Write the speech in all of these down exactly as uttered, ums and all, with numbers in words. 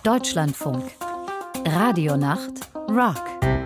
Deutschlandfunk. Radionacht Rock.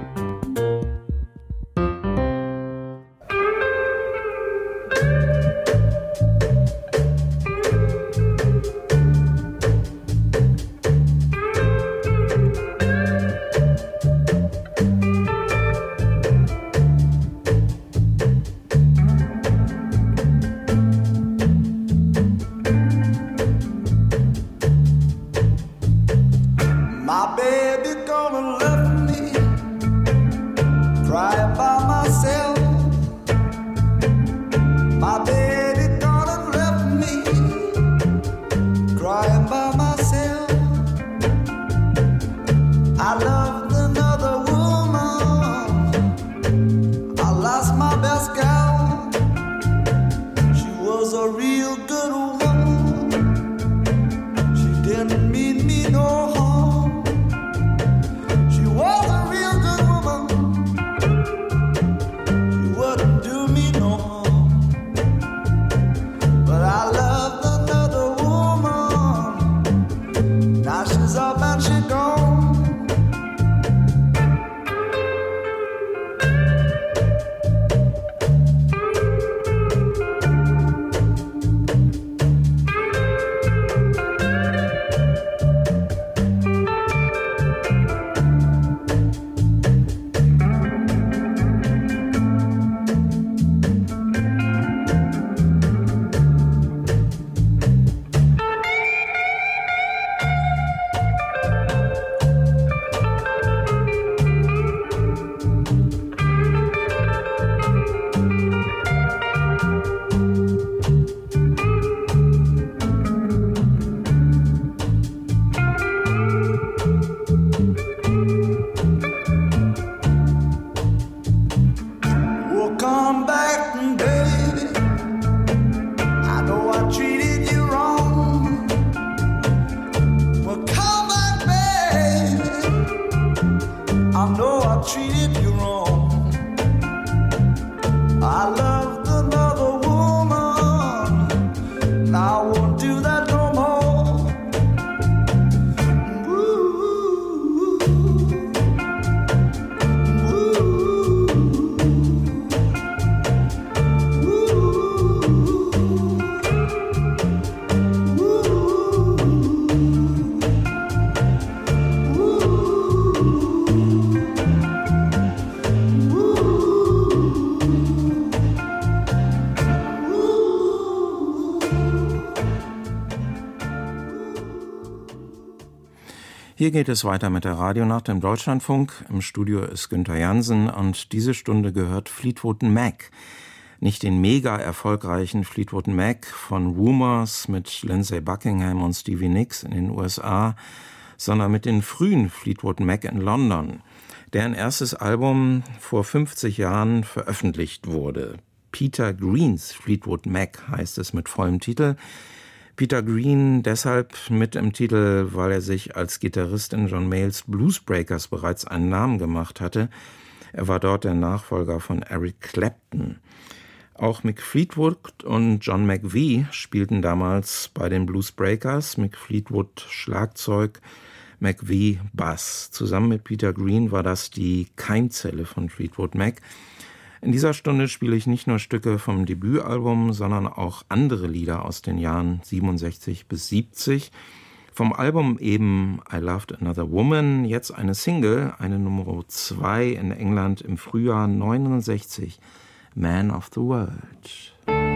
Hier geht es weiter mit der Radionacht im Deutschlandfunk. Im Studio ist Günther Jansen und diese Stunde gehört Fleetwood Mac. Nicht den mega erfolgreichen Fleetwood Mac von Rumours mit Lindsey Buckingham und Stevie Nicks in den U S A, sondern mit den frühen Fleetwood Mac in London, deren erstes Album vor fünfzig Jahren veröffentlicht wurde. Peter Greens Fleetwood Mac heißt es mit vollem Titel. Peter Green deshalb mit im Titel, weil er sich als Gitarrist in John Mayalls Bluesbreakers bereits einen Namen gemacht hatte. Er war dort der Nachfolger von Eric Clapton. Auch Mick Fleetwood und John McVie spielten damals bei den Bluesbreakers. Mick Fleetwood Schlagzeug, McVie Bass. Zusammen mit Peter Green war das die Keimzelle von Fleetwood Mac. In dieser Stunde spiele ich nicht nur Stücke vom Debütalbum, sondern auch andere Lieder aus den Jahren siebenundsechzig bis siebzig. Vom Album eben I Loved Another Woman, jetzt eine Single, eine Nummer zwei in England im Frühjahr neunundsechzig, Man of the World.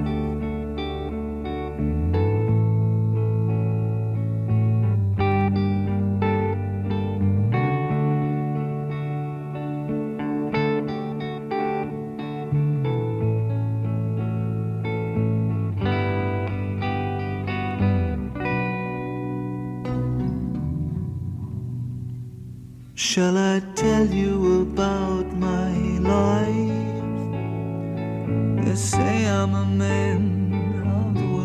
Shall I tell you about my life? They say I'm a man of the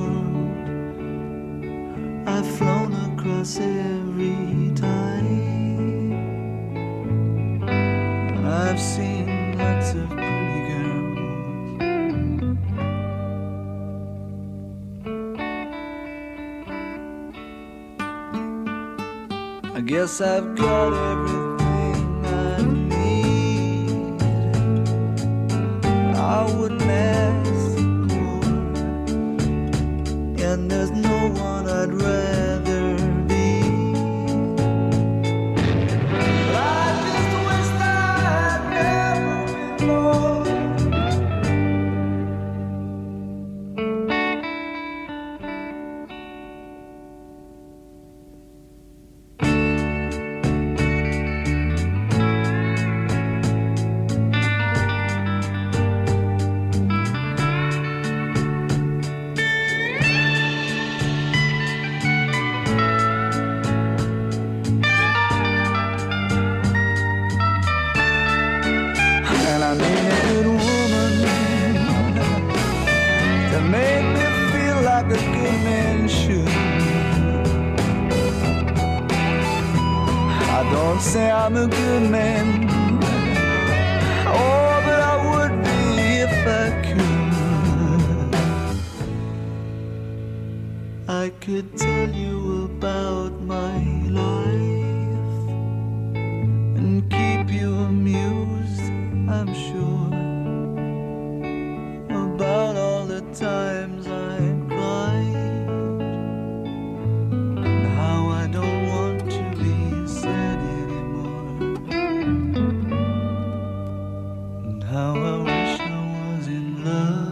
world. I've flown across every tide. I've seen lots of pretty girls. I guess I've got everything I need. I wouldn't ask more, and there's no one I'd rather be. But I just wish that I'd never been born. Say I'm a good man, oh, but I would be if I could. I could tell you about my life and keep you amused, I'm sure, about all the times I cried and how I don't want to be sad and how I wish I was in love.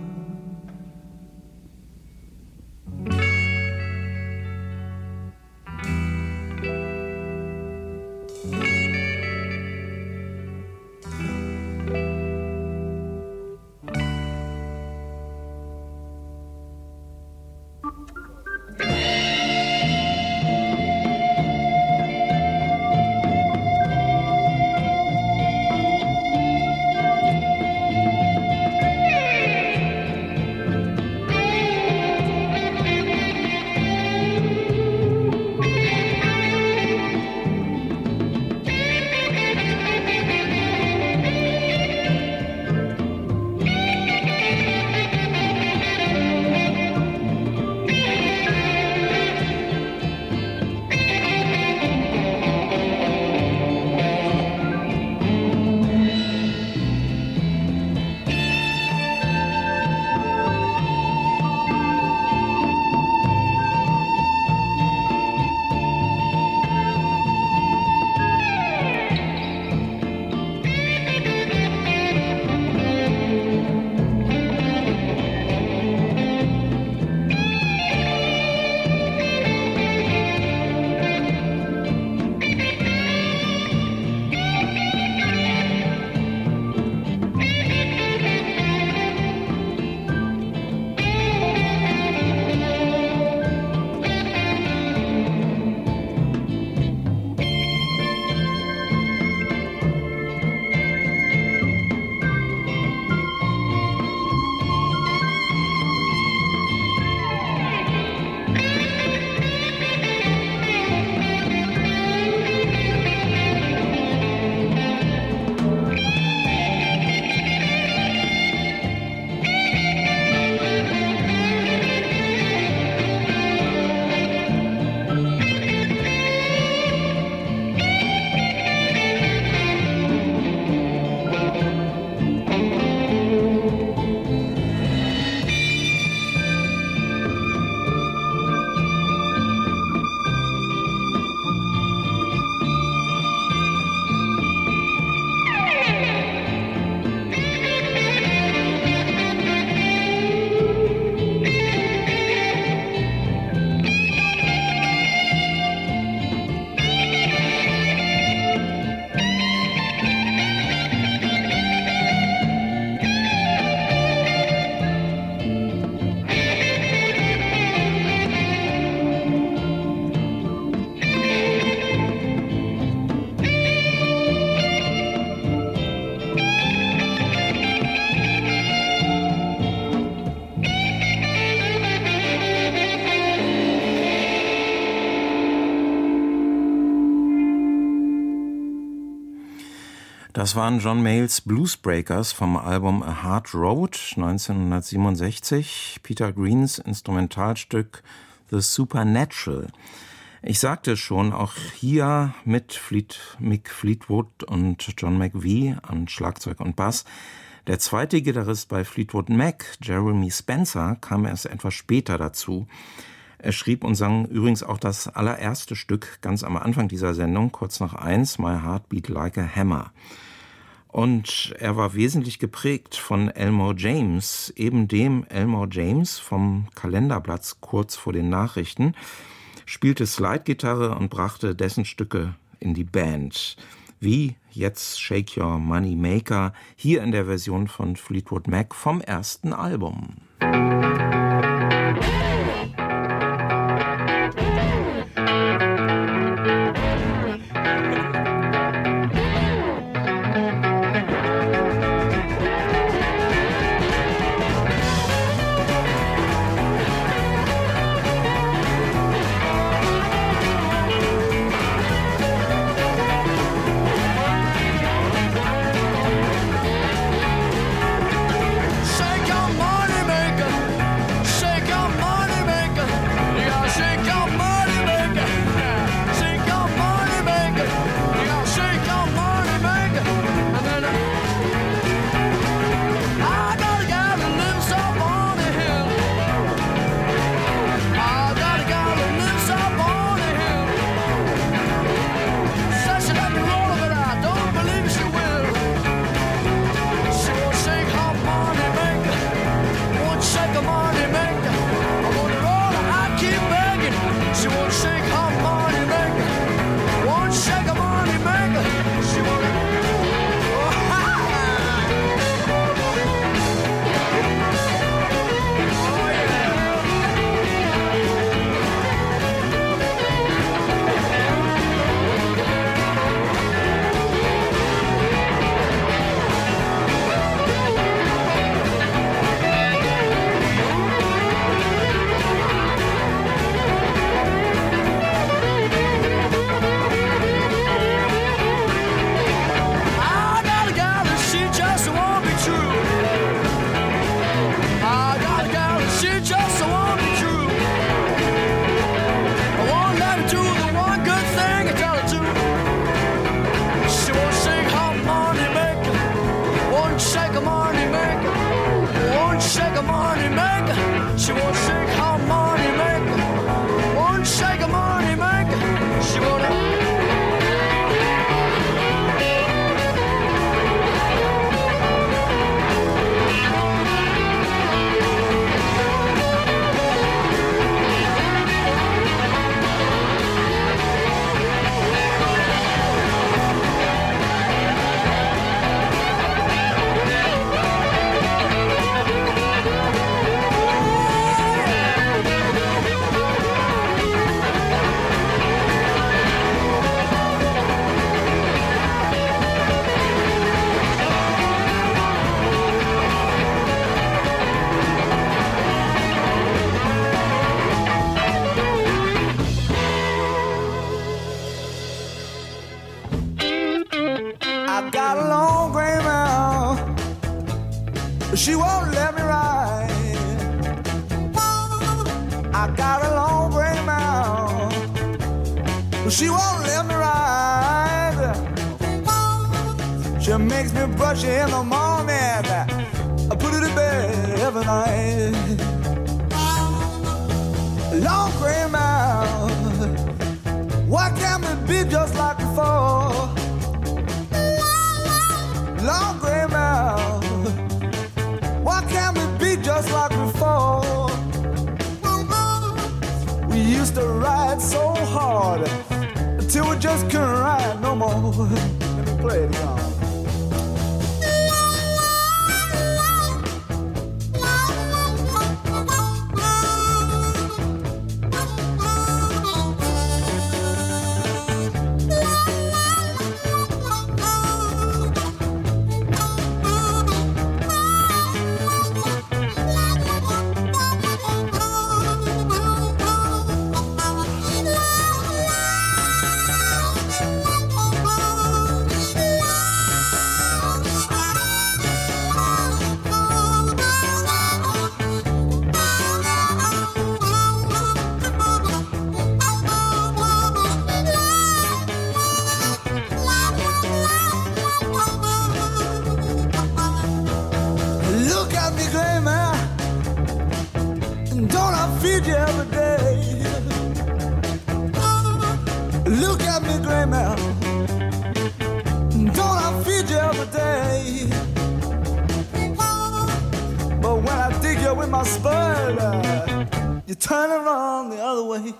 Das waren John Mayall's Bluesbreakers vom Album A Hard Road neunzehnhundertsiebenundsechzig, Peter Greens Instrumentalstück The Supernatural. Ich sagte schon, auch hier mit Fleet, Mick Fleetwood und John McVie an Schlagzeug und Bass. Der zweite Gitarrist bei Fleetwood Mac, Jeremy Spencer, kam erst etwas später dazu. Er schrieb und sang übrigens auch das allererste Stück ganz am Anfang dieser Sendung, kurz nach eins, My Heart Beat Like a Hammer. Und er war wesentlich geprägt von Elmore James, eben dem Elmore James vom Kalenderblatt kurz vor den Nachrichten, spielte Slide-Gitarre und brachte dessen Stücke in die Band. Wie jetzt Shake Your Money Maker, hier in der Version von Fleetwood Mac vom ersten Album. Shake your money maker. She won't let me ride. I got a long gray mouth. She won't let me ride. She makes me brush it in the morning. I put it to bed every night. Long gray mouth. Why can't it be just like before? Long gray mouth. Why can't we be just like before? We used to ride so hard until we just couldn't ride no more. Let me play it, y'all. Look at me, gray man. Don't I feed you every day? But when I dig you with my spade, uh, you turn around the other way.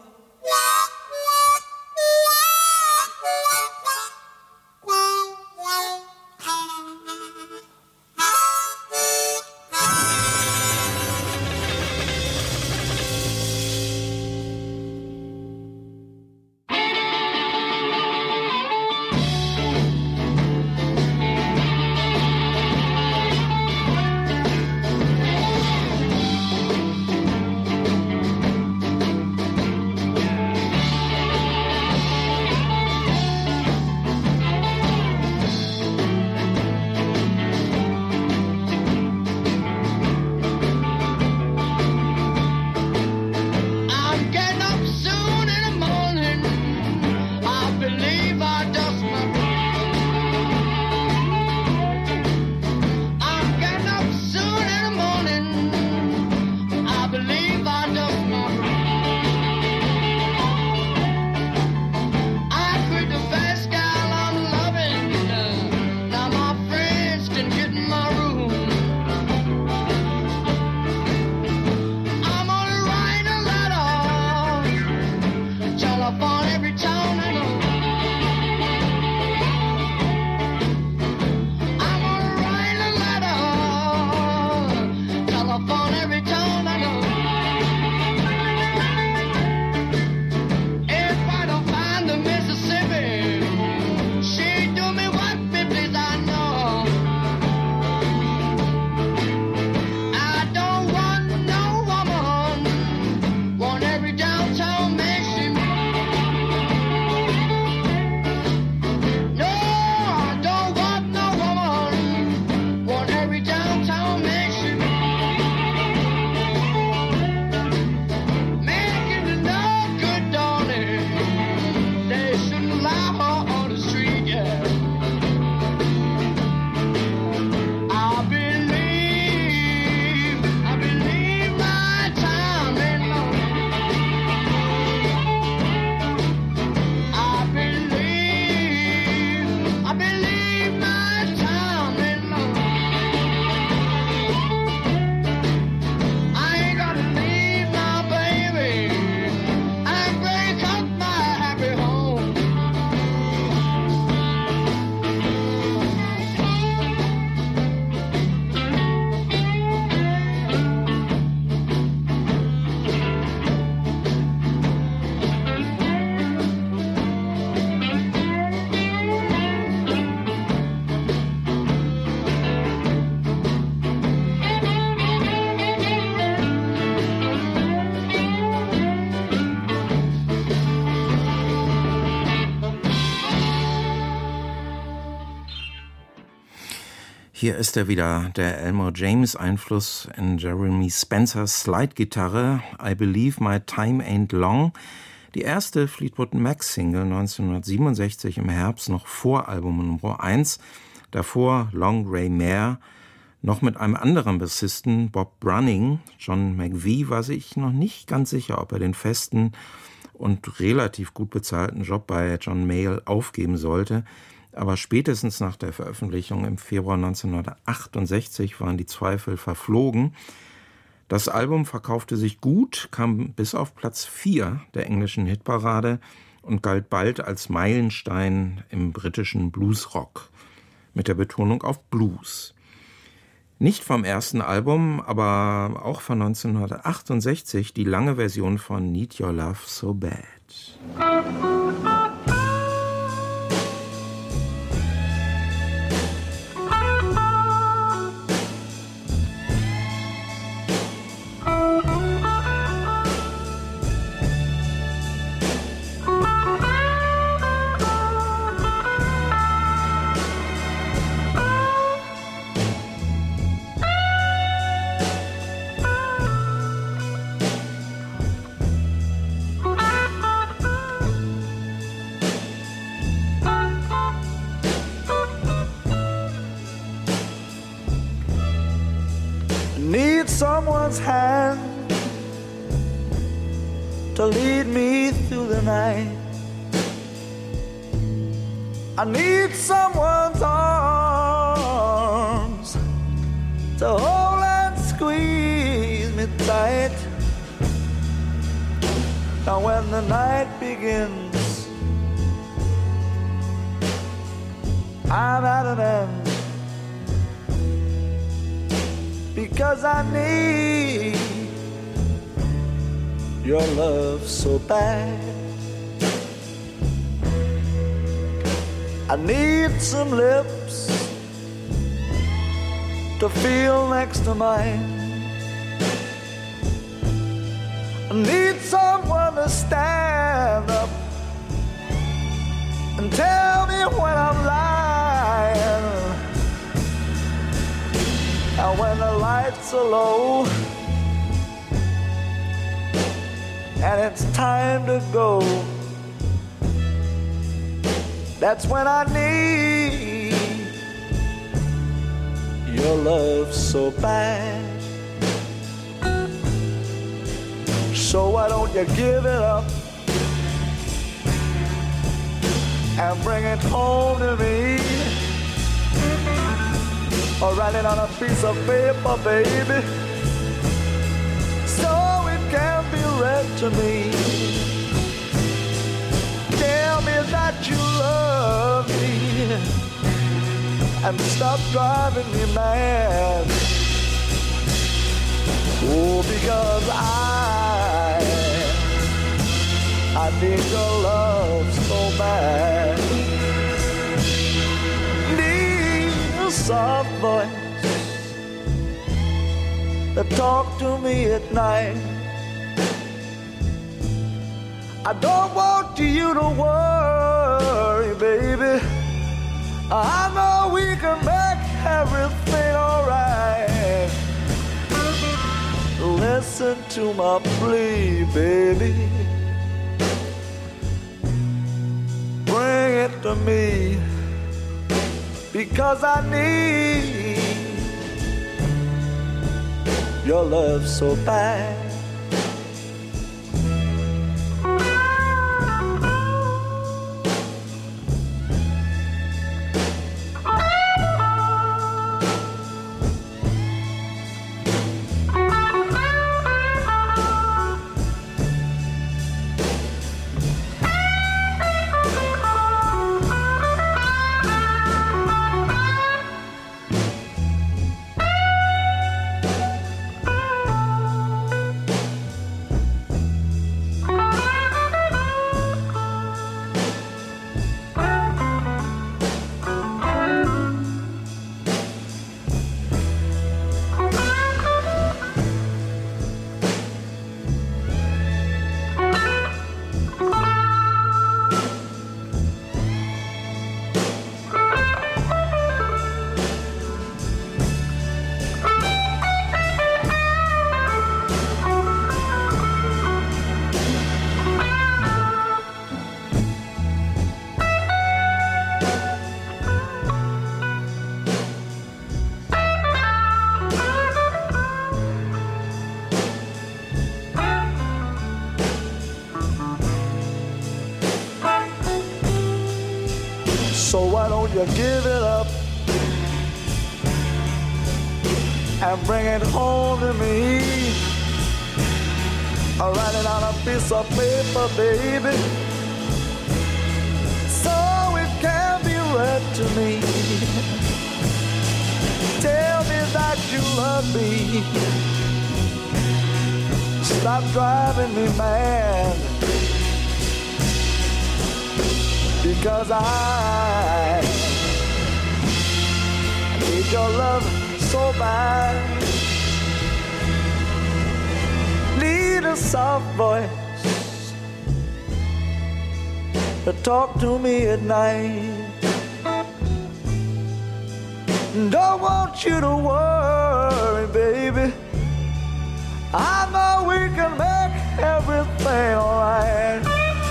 Hier ist er wieder, der Elmore James Einfluss in Jeremy Spencers Slide-Gitarre, I Believe My Time Ain't Long. Die erste Fleetwood Mac-Single neunzehnhundertsiebenundsechzig im Herbst, noch vor Album Nummer eins. Davor Long Grey Mare, noch mit einem anderen Bassisten, Bob Brunning. John McVie war sich noch nicht ganz sicher, ob er den festen und relativ gut bezahlten Job bei John Mayall aufgeben sollte. Aber spätestens nach der Veröffentlichung im Februar neunzehnhundertachtundsechzig waren die Zweifel verflogen. Das Album verkaufte sich gut, kam bis auf Platz vier der englischen Hitparade und galt bald als Meilenstein im britischen Bluesrock, mit der Betonung auf Blues. Nicht vom ersten Album, aber auch von neunzehnhundertachtundsechzig die lange Version von Need Your Love So Bad. Need someone's hand to lead me through the night. I need someone's arms to hold and squeeze me tight. Now when the night begins, I'm at an end, because I need your love so bad. I need some lips to feel next to mine. I need someone to stand up and tell me when I'm lying. And when the lights are low and it's time to go, that's when I need your love so bad. So why don't you give it up and bring it home to me, or write it on a piece of paper, baby, so it can be read to me. Tell me that you love me and stop driving me mad. Oh, because I, I need your love so bad. Need a soft voice that talk to me at night. I don't want you to worry, baby. I know we can make everything alright. Listen to my plea, baby. Bring it to me, because I need your love so bad. So why don't you give it up and bring it home to me? I'll write it on a piece of paper, baby, so it can be read to me. Tell me that you love me. Stop driving me mad, because I need your love so bad. Need a soft voice to talk to me at night. Don't want you to worry, baby. I know we can make everything alright.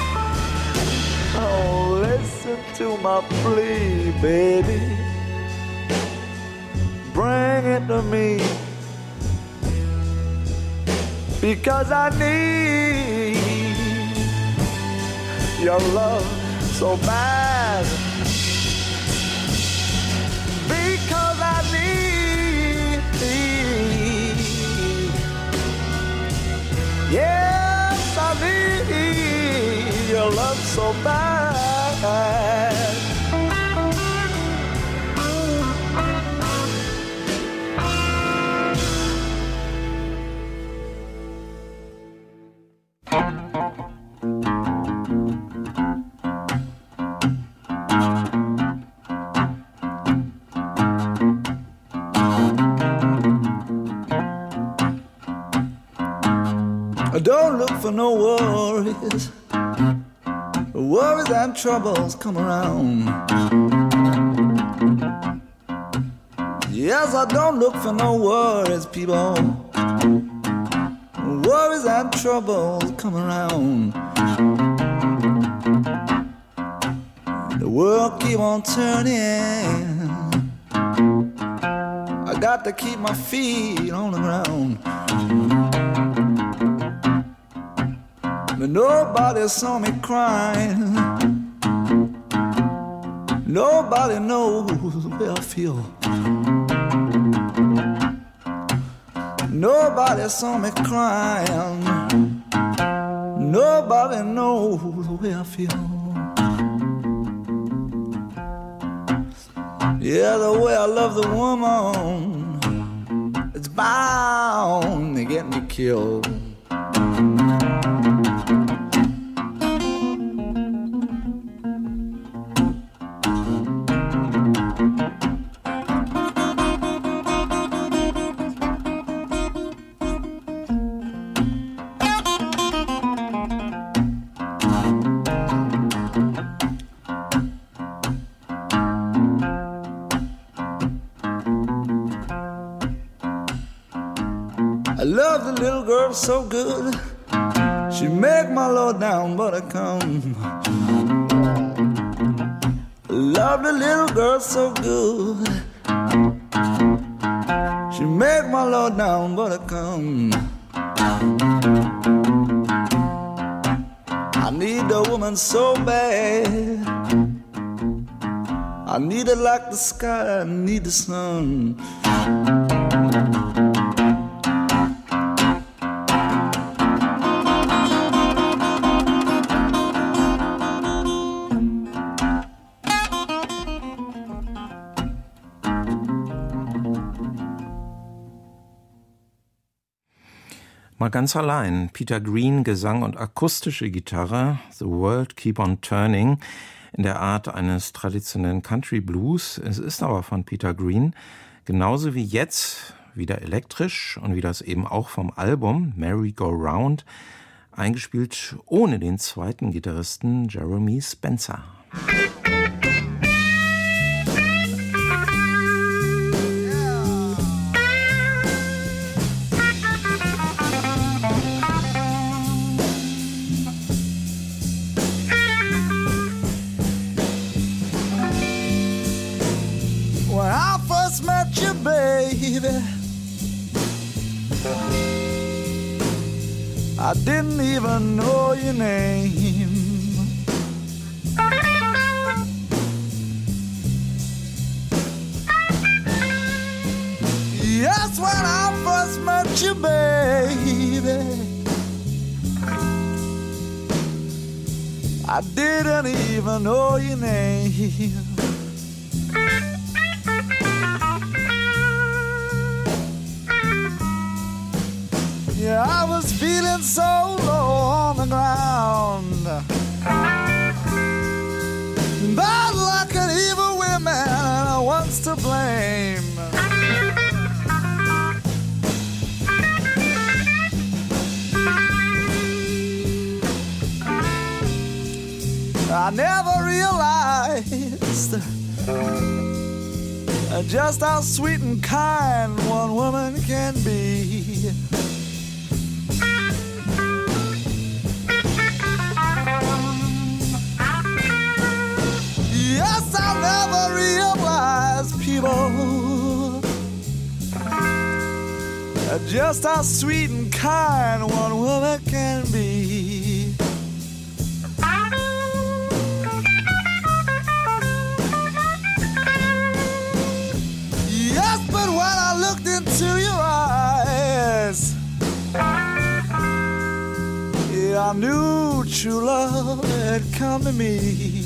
Oh, listen to my plea, baby. Bring it to me, because I need your love so bad. Don't look for no worries. Worries and troubles come around. Yes, I don't look for no worries, people. Worries and troubles come around. The world keep on turning. I got to keep my feet on the ground. But nobody saw me crying. Nobody knows the way I feel. Nobody saw me crying. Nobody knows the way I feel. Yeah, the way I love the woman, it's bound to get me killed. I love the little girl so good. She make my low down butter come. I love the little girl so good. She make my low down butter come. I need a woman so bad. I need her like the sky, I need the sun. Mal ganz allein. Peter Green, Gesang und akustische Gitarre. The World Keep on Turning. In der Art eines traditionellen Country Blues. Es ist aber von Peter Green. Genauso wie jetzt, wieder elektrisch und wie das eben auch vom Album Merry Go Round. Eingespielt ohne den zweiten Gitarristen Jeremy Spencer. Baby, I didn't even know your name. Yes, when I first met you, baby, I didn't even know your name. Yeah, I was feeling so low on the ground, bad luck and evil women, and I was to blame. I never realized just how sweet and kind one woman can be. Yes, I never realized, people, just how sweet and kind one woman can be. Yes, but when I looked into your eyes, yeah, I knew true love had come to me.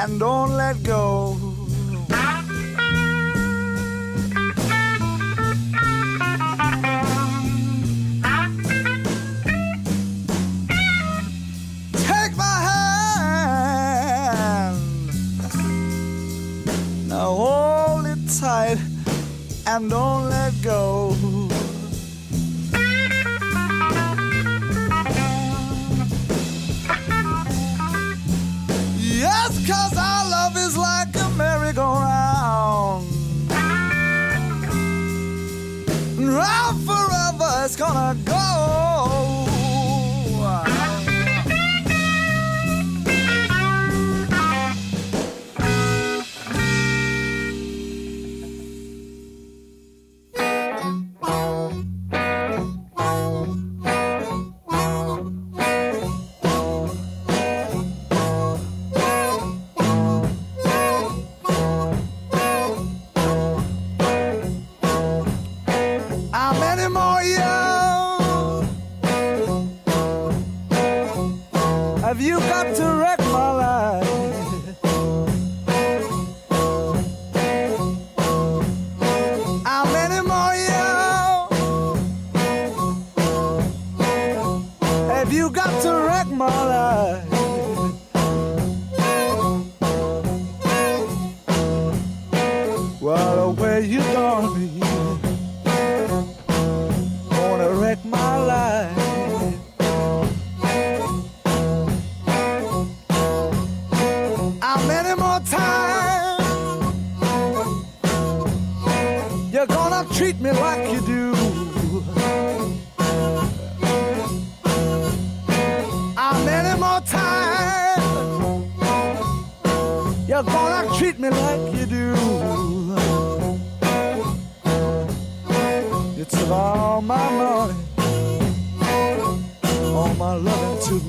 and don't let go. Take my hand, now hold it tight and don't let go. Yes, 'cause our love is like a merry-go-round. Round forever it's gonna go. How many more years have you got to wreck my life? How many more years have you got to wreck my life? Well, where you gonna be? Gonna wreck my life. How many more times you're gonna treat me like you do? How many more times you're gonna treat me like you do? You took all my money, all my loving too.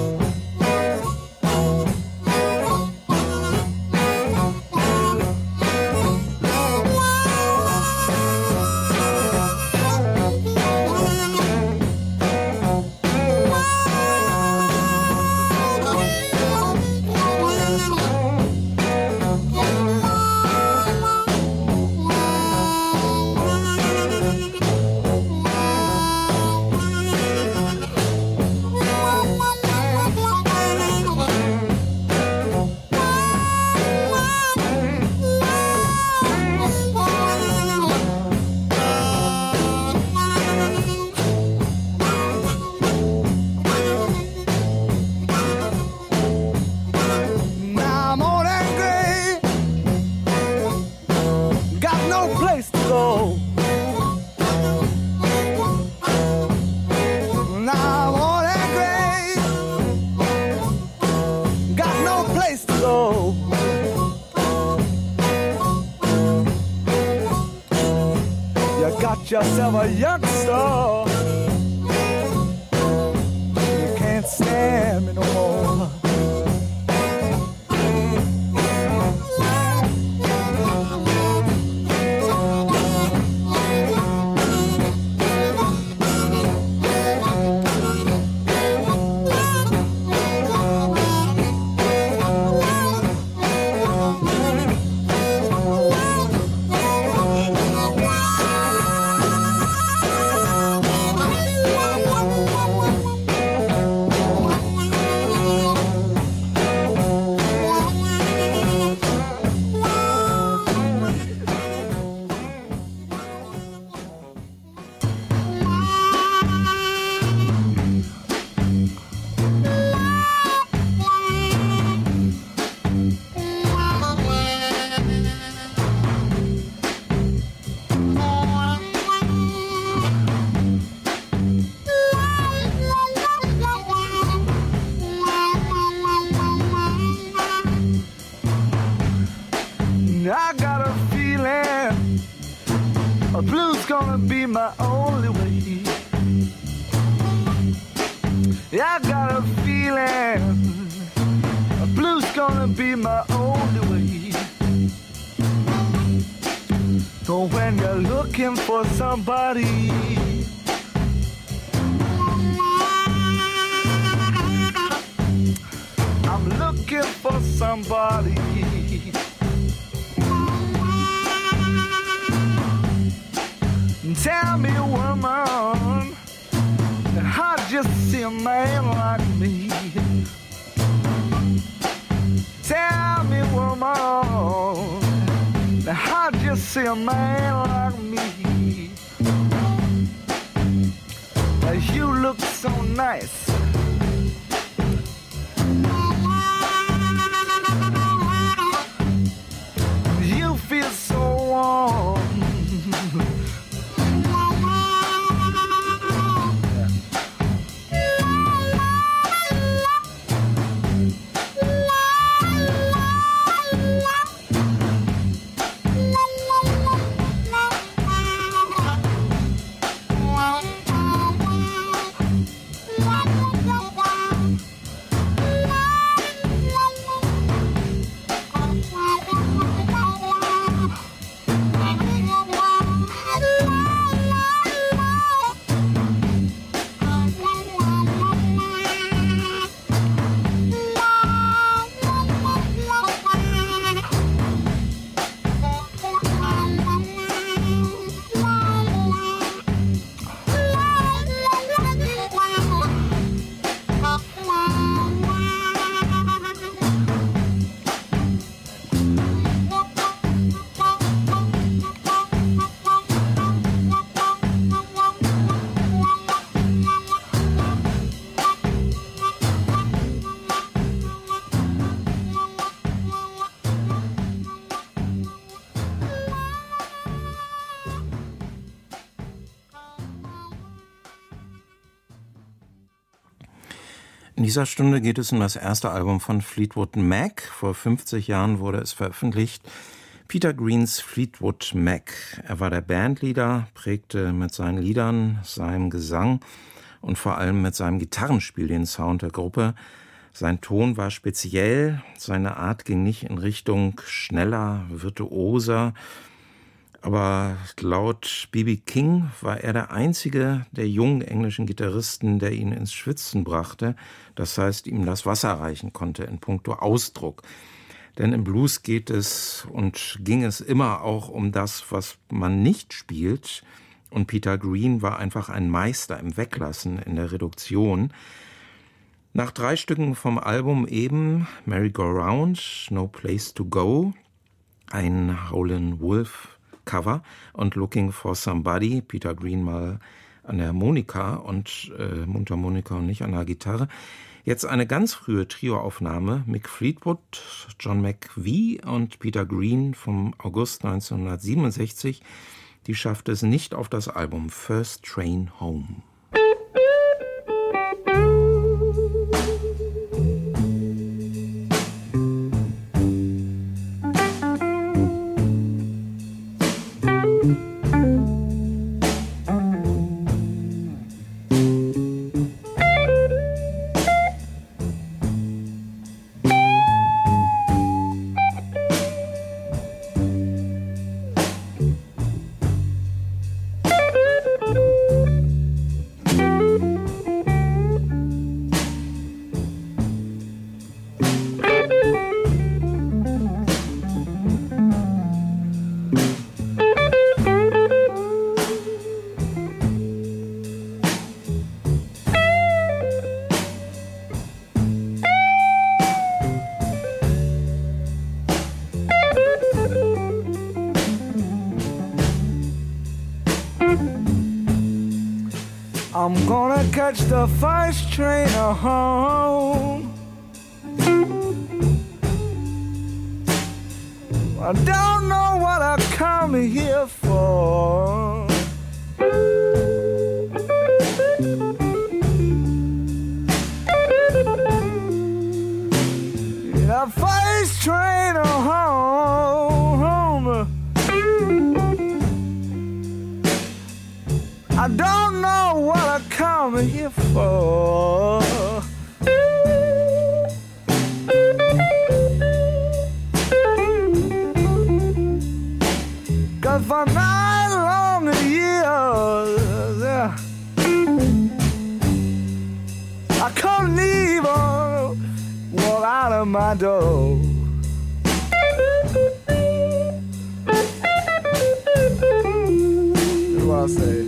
Now I'm old and gray, got no place to go. Now I'm old and gray, got no place to go. You got yourself a youngster, you can't stand me no more. I got a feeling a blues gonna be my only way. I got a feeling a blues gonna be my only way. So when you're looking for somebody, I'm looking looking for somebody. Tell me, woman, how'd you see a man like me? Tell me, woman, how'd you see a man like me? You look so nice. You feel so warm. In dieser Stunde geht es um das erste Album von Fleetwood Mac. Vor fünfzig Jahren wurde es veröffentlicht. Peter Greens Fleetwood Mac. Er war der Bandleader, prägte mit seinen Liedern, seinem Gesang und vor allem mit seinem Gitarrenspiel den Sound der Gruppe. Sein Ton war speziell, seine Art ging nicht in Richtung schneller, virtuoser. Aber laut B B King war er der einzige der jungen englischen Gitarristen, der ihn ins Schwitzen brachte. Das heißt, ihm das Wasser reichen konnte in puncto Ausdruck. Denn im Blues geht es und ging es immer auch um das, was man nicht spielt. Und Peter Green war einfach ein Meister im Weglassen, in der Reduktion. Nach drei Stücken vom Album eben Merry-Go-Round, No Place to Go, ein Howlin' Wolf Cover und Looking for Somebody, Peter Green mal an der Harmonika und äh, Mundharmonika und nicht an der Gitarre. Jetzt eine ganz frühe Trioaufnahme, Mick Fleetwood, John McVie und Peter Green vom August neunzehnhundertsiebenundsechzig. Die schafft es nicht auf das Album First Train Home. I'm gonna catch the first train home. I don't know what I come here for. The first train home. I don't know what I come here for. Cause for nine long years I couldn't even walk out of my my door. That's what I say.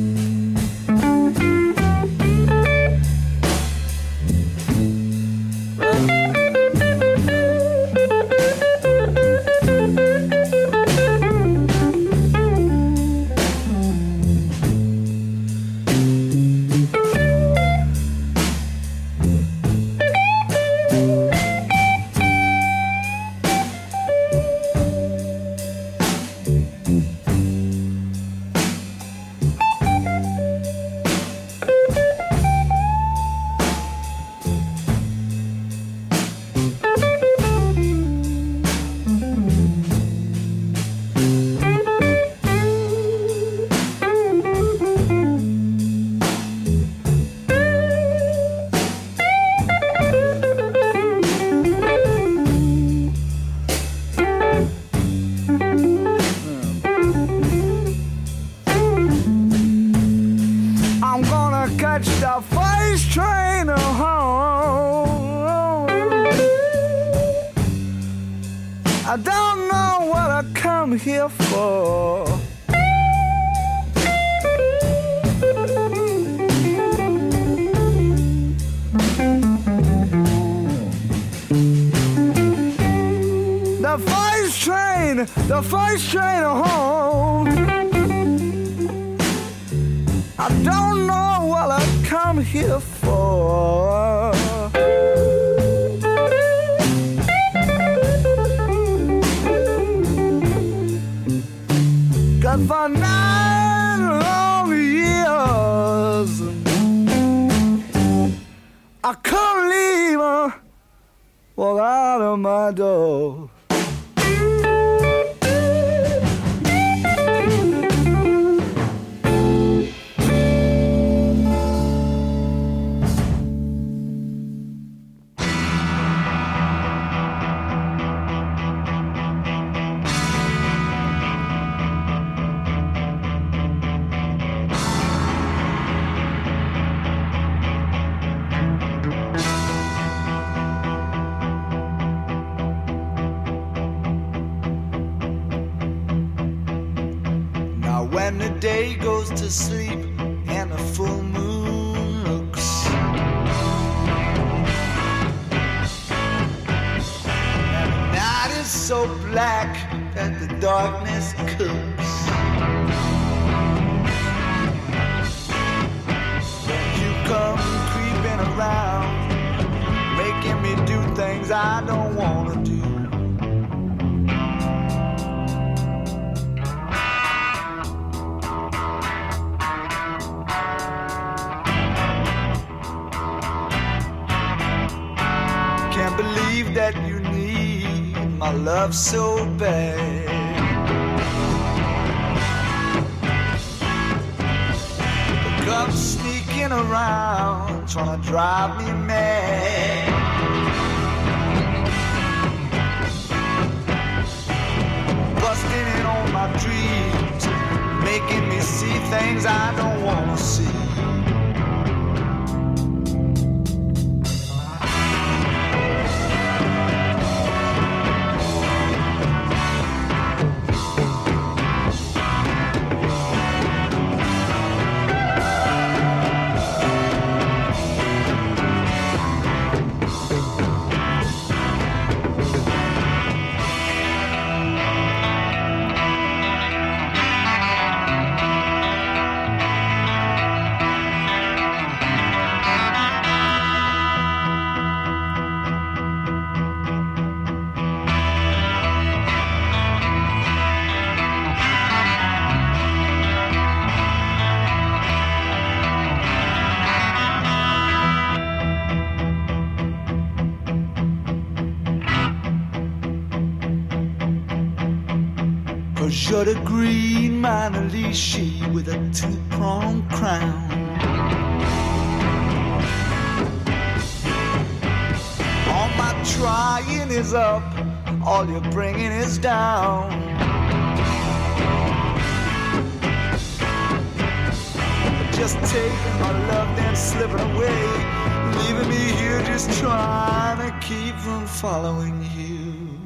The first train home. I don't know what I come here for. Cause for nine long years I couldn't leave her, walk out of my door. When the day goes to sleep and the full moon looks, and the night is so black that the darkness cooks, then you come creeping around, making me do things I don't wanna do. That you need my love so bad. But come sneaking around, trying to drive me mad. Busting in on my dreams, making me see things I don't want to see. You're the green Mona Lisa with a two-pronged crown. All my trying is up, all you're bringing is down. Just taking my love, then slipping away, leaving me here just trying to keep from following you.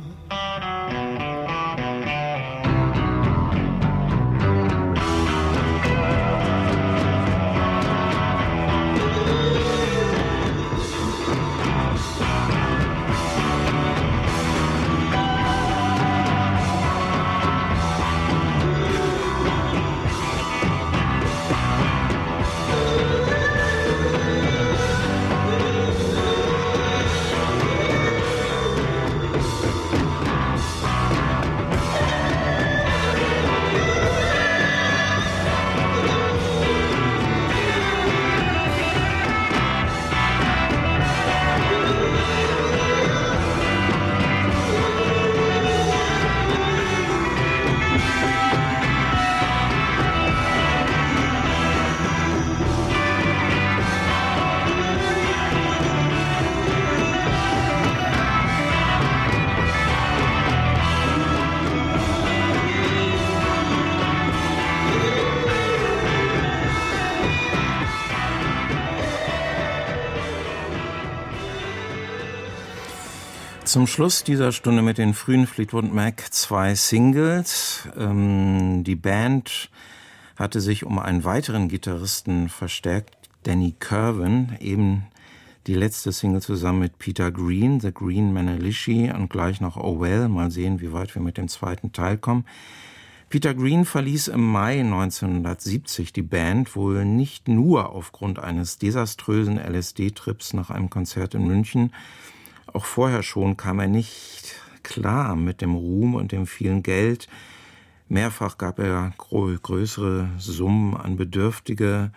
Zum Schluss dieser Stunde mit den frühen Fleetwood Mac zwei Singles. Ähm, die Band hatte sich um einen weiteren Gitarristen verstärkt, Danny Kirwan, eben die letzte Single zusammen mit Peter Green, The Green Manalishi, und gleich noch Oh Well. Mal sehen, wie weit wir mit dem zweiten Teil kommen. Peter Green verließ im Mai neunzehnhundertsiebzig die Band, wohl nicht nur aufgrund eines desaströsen L S D-Trips nach einem Konzert in München. Auch vorher schon kam er nicht klar mit dem Ruhm und dem vielen Geld. Mehrfach gab er größere Summen an Bedürftige.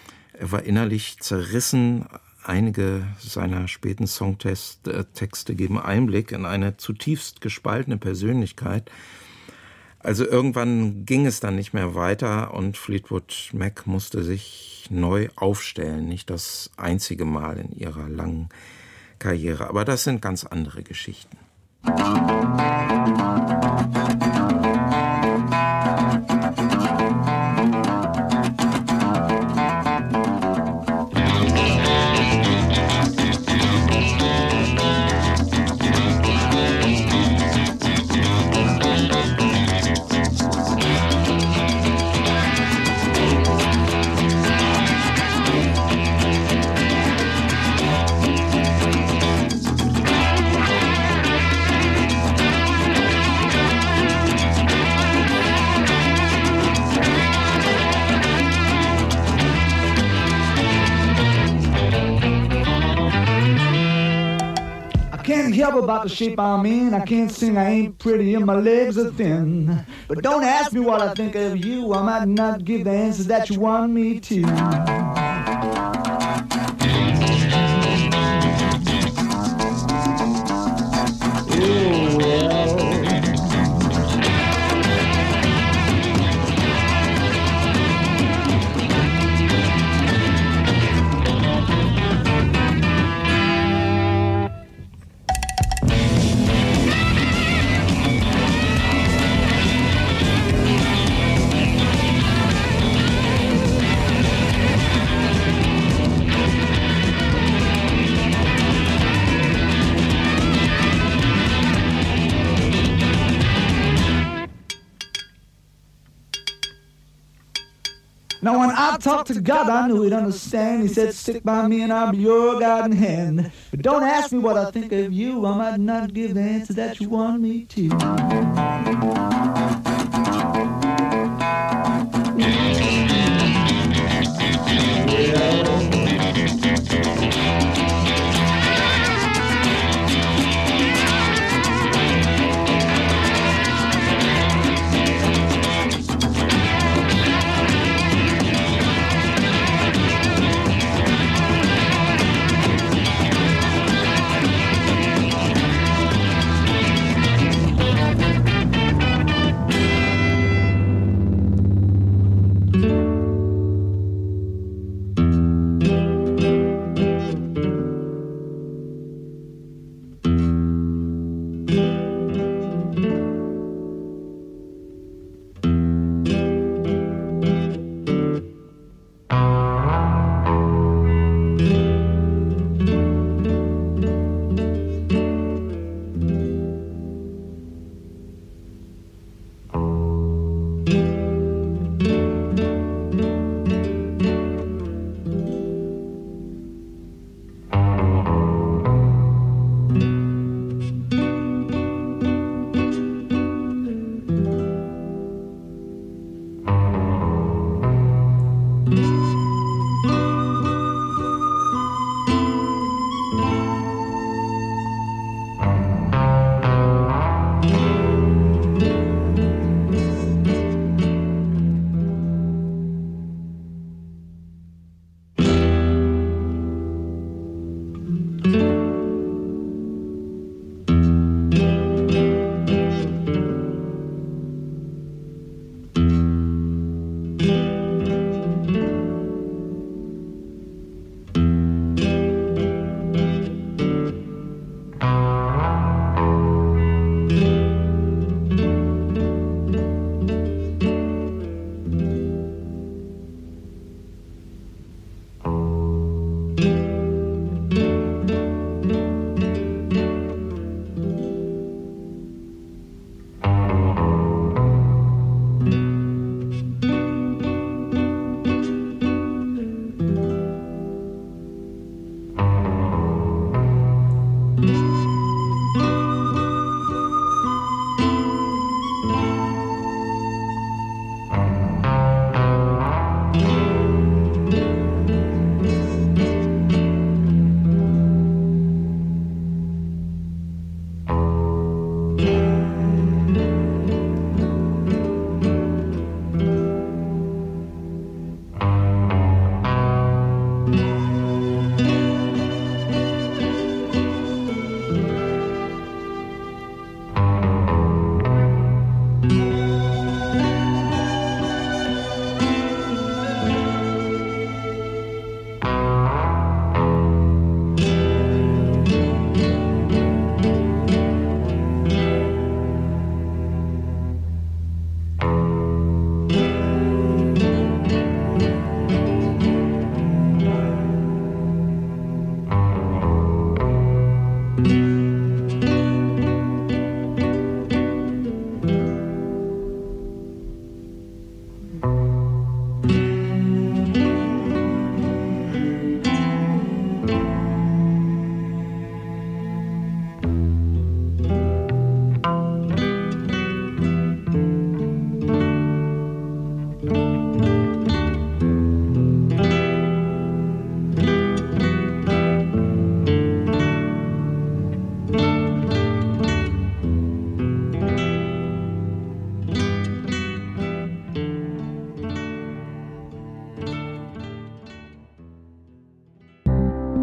Er war innerlich zerrissen. Einige seiner späten Songtexte geben Einblick in eine zutiefst gespaltene Persönlichkeit. Also irgendwann ging es dann nicht mehr weiter und Fleetwood Mac musste sich neu aufstellen. Nicht das einzige Mal in ihrer langen Karriere. Aber das sind ganz andere Geschichten. Help about the shape I'm in. I can't sing, I ain't pretty, and my legs are thin. But don't ask me what I think of you. I might not give the answers that you want me to. Oh, well. Now when I talked to God, I knew he'd understand. He said, stick by me and I'll be your guiding hand. But don't ask me what I think of you. I might not give the answer that you want me to.